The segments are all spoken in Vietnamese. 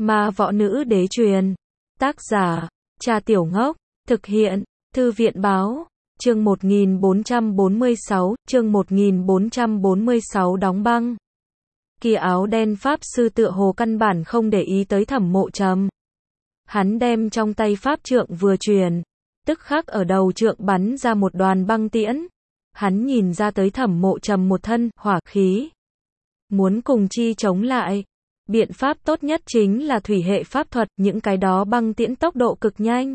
Ma võ nữ đế truyền. Tác giả, Cha Tiểu Ngốc. Thực hiện, Thư viện báo. Chương 1446 đóng băng. Kia áo đen pháp sư tựa hồ căn bản không để ý tới Thẩm Mộ Trầm. Hắn đem trong tay pháp trượng vừa truyền, tức khắc ở đầu trượng bắn ra một đoàn băng tiễn. Hắn nhìn ra tới Thẩm Mộ Trầm một thân hỏa khí, muốn cùng chi chống lại. Biện pháp tốt nhất chính là thủy hệ pháp thuật, những cái đó băng tiễn tốc độ cực nhanh.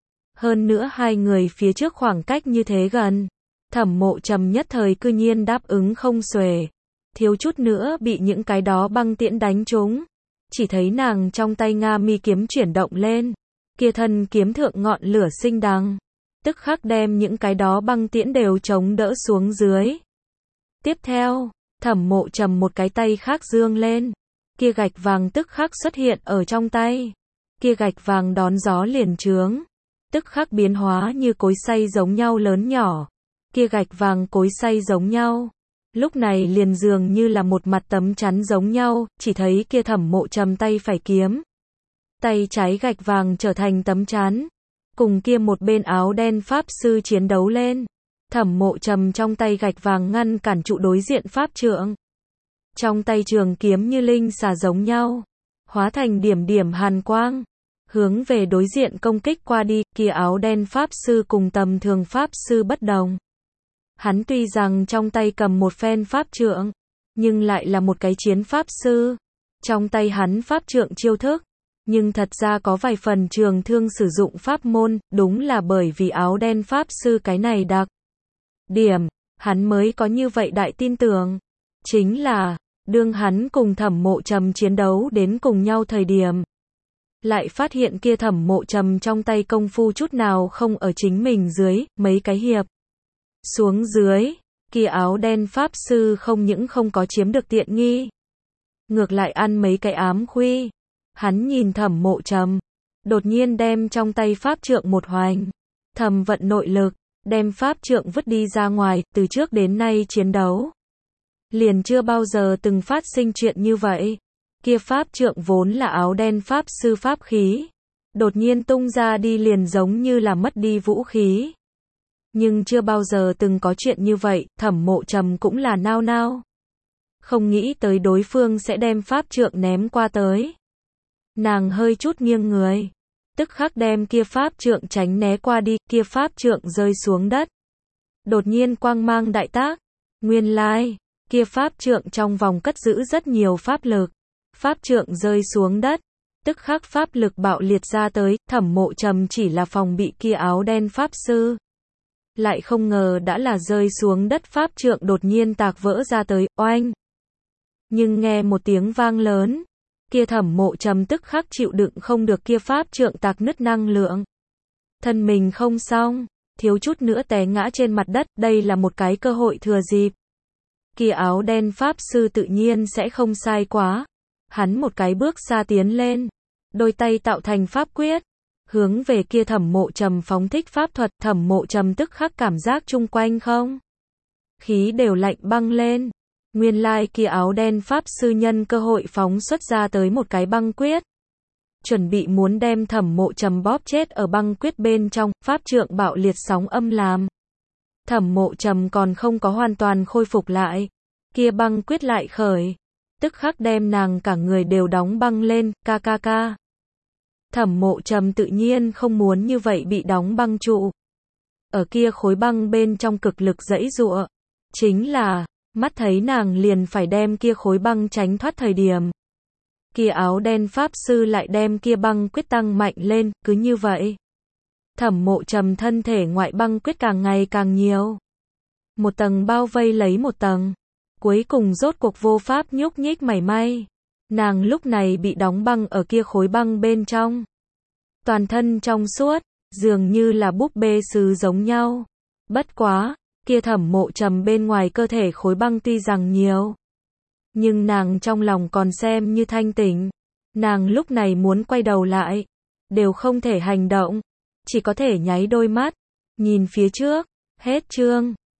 Hơn nữa hai người phía trước khoảng cách như thế gần. Thẩm Mộ Trầm nhất thời cư nhiên đáp ứng không xuể, thiếu chút nữa bị những cái đó băng tiễn đánh trúng. Chỉ thấy nàng trong tay Nga mi kiếm chuyển động lên, kia thân kiếm thượng ngọn lửa sinh đằng, tức khắc đem những cái đó băng tiễn đều chống đỡ xuống dưới. Tiếp theo, Thẩm Mộ Trầm một cái tay khác giương lên, kia gạch vàng tức khắc xuất hiện ở trong tay. Kia gạch vàng đón gió liền trướng, tức khắc biến hóa như cối xay giống nhau lớn nhỏ. Kia gạch vàng cối xay giống nhau, lúc này liền dường như là một mặt tấm chắn giống nhau. Chỉ thấy kia Thẩm Mộ Trầm tay phải kiếm, tay trái gạch vàng trở thành tấm chắn, cùng kia một bên áo đen pháp sư chiến đấu lên. Thẩm Mộ Trầm trong tay gạch vàng ngăn cản trụ đối diện pháp trượng, trong tay trường kiếm như linh xà giống nhau, hóa thành điểm điểm hàn quang, hướng về đối diện công kích qua đi. Kia áo đen pháp sư cùng tầm thường pháp sư bất đồng. Hắn tuy rằng trong tay cầm một phen pháp trượng, nhưng lại là một cái chiến pháp sư. Trong tay hắn pháp trượng chiêu thức, nhưng thật ra có vài phần trường thương sử dụng pháp môn. Đúng là bởi vì áo đen pháp sư cái này đặc điểm, hắn mới có như vậy đại tin tưởng. Chính là, đương hắn cùng Thẩm Mộ Trầm chiến đấu đến cùng nhau thời điểm, lại phát hiện kia Thẩm Mộ Trầm trong tay công phu chút nào không ở chính mình dưới. Mấy cái hiệp xuống dưới, kia áo đen pháp sư không những không có chiếm được tiện nghi, ngược lại ăn mấy cái ám khuy. Hắn nhìn Thẩm Mộ Trầm, đột nhiên đem trong tay pháp trượng một hoành, thầm vận nội lực, đem pháp trượng vứt đi ra ngoài. Từ trước đến nay chiến đấu, liền chưa bao giờ từng phát sinh chuyện như vậy. Kia pháp trượng vốn là áo đen pháp sư pháp khí, đột nhiên tung ra đi liền giống như là mất đi vũ khí. Nhưng chưa bao giờ từng có chuyện như vậy. Thẩm Mộ Trầm cũng là nao nao, không nghĩ tới đối phương sẽ đem pháp trượng ném qua tới. Nàng hơi chút nghiêng người, tức khắc đem kia pháp trượng tránh né qua đi. Kia pháp trượng rơi xuống đất, đột nhiên quang mang đại tác. Nguyên lai, kia pháp trượng trong vòng cất giữ rất nhiều pháp lực. Pháp trượng rơi xuống đất, tức khắc pháp lực bạo liệt ra tới. Thẩm Mộ Trầm chỉ là phòng bị kia áo đen pháp sư, lại không ngờ đã là rơi xuống đất pháp trượng đột nhiên tạc vỡ ra tới. Oanh! Nhưng nghe một tiếng vang lớn, kia Thẩm Mộ Trầm tức khắc chịu đựng không được kia pháp trượng tạc nứt năng lượng, thân mình không xong, thiếu chút nữa té ngã trên mặt đất. Đây là một cái cơ hội thừa dịp. Kia áo đen pháp sư tự nhiên sẽ không sai quá. Hắn một cái bước xa tiến lên, đôi tay tạo thành pháp quyết, hướng về kia Thẩm Mộ Trầm phóng thích pháp thuật. Thẩm Mộ Trầm tức khắc cảm giác chung quanh không khí đều lạnh băng lên. Nguyên lai kia áo đen pháp sư nhân cơ hội phóng xuất ra tới một cái băng quyết, chuẩn bị muốn đem Thẩm Mộ Trầm bóp chết ở băng quyết bên trong. Pháp trượng bạo liệt sóng âm làm Thẩm Mộ Trầm còn không có hoàn toàn khôi phục lại, kia băng quyết lại khởi, tức khắc đem nàng cả người đều đóng băng lên. Kk. Thẩm Mộ Trầm tự nhiên không muốn như vậy bị đóng băng trụ, ở kia khối băng bên trong cực lực giãy giụa. Chính là, mắt thấy nàng liền phải đem kia khối băng tránh thoát thời điểm, kia áo đen pháp sư lại đem kia băng quyết tăng mạnh lên. Cứ như vậy, Thẩm Mộ Trầm thân thể ngoại băng quyết càng ngày càng nhiều, một tầng bao vây lấy một tầng, cuối cùng rốt cuộc vô pháp nhúc nhích mảy may. Nàng lúc này bị đóng băng ở kia khối băng bên trong, toàn thân trong suốt, dường như là búp bê sứ giống nhau. Bất quá, kia Thẩm Mộ Trầm bên ngoài cơ thể khối băng tuy rằng nhiều, nhưng nàng trong lòng còn xem như thanh tỉnh. Nàng lúc này muốn quay đầu lại, đều không thể hành động, chỉ có thể nháy đôi mắt, nhìn phía trước. Hết chương.